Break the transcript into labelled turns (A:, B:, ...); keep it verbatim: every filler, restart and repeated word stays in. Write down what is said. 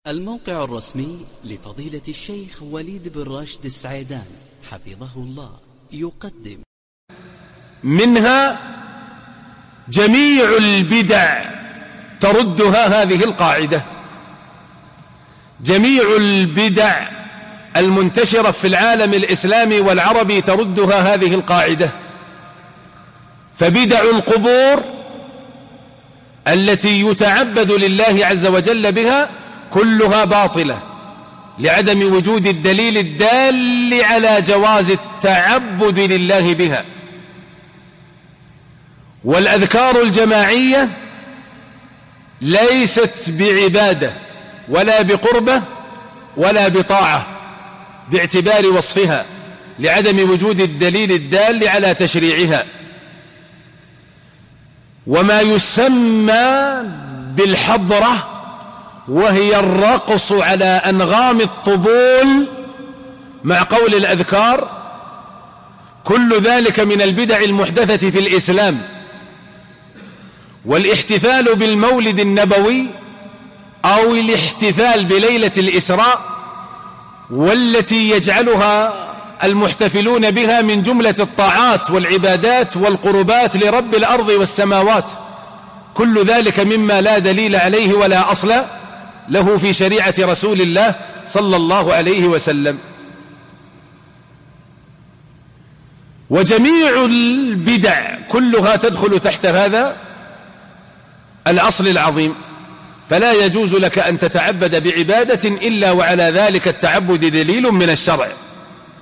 A: الموقع الرسمي لفضيلة الشيخ وليد بن راشد السعيدان حفظه الله يقدم
B: منها جميع البدع تردها هذه القاعدة. جميع البدع المنتشرة في العالم الإسلامي والعربي تردها هذه القاعدة. فبدع القبور التي يتعبد لله عز وجل بها كلها باطلة لعدم وجود الدليل الدال على جواز التعبد لله بها. والأذكار الجماعية ليست بعبادة ولا بقربة ولا بطاعة باعتبار وصفها لعدم وجود الدليل الدال على تشريعها. وما يسمى بالحضرة وهي الرقص على أنغام الطبول مع قول الأذكار كل ذلك من البدع المحدثة في الإسلام. والاحتفال بالمولد النبوي أو الاحتفال بليلة الإسراء والتي يجعلها المحتفلون بها من جملة الطاعات والعبادات والقربات لرب الأرض والسماوات كل ذلك مما لا دليل عليه ولا أصل له في شريعة رسول الله صلى الله عليه وسلم. وجميع البدع كلها تدخل تحت هذا الأصل العظيم. فلا يجوز لك أن تتعبد بعبادة إلا وعلى ذلك التعبد دليل من الشرع.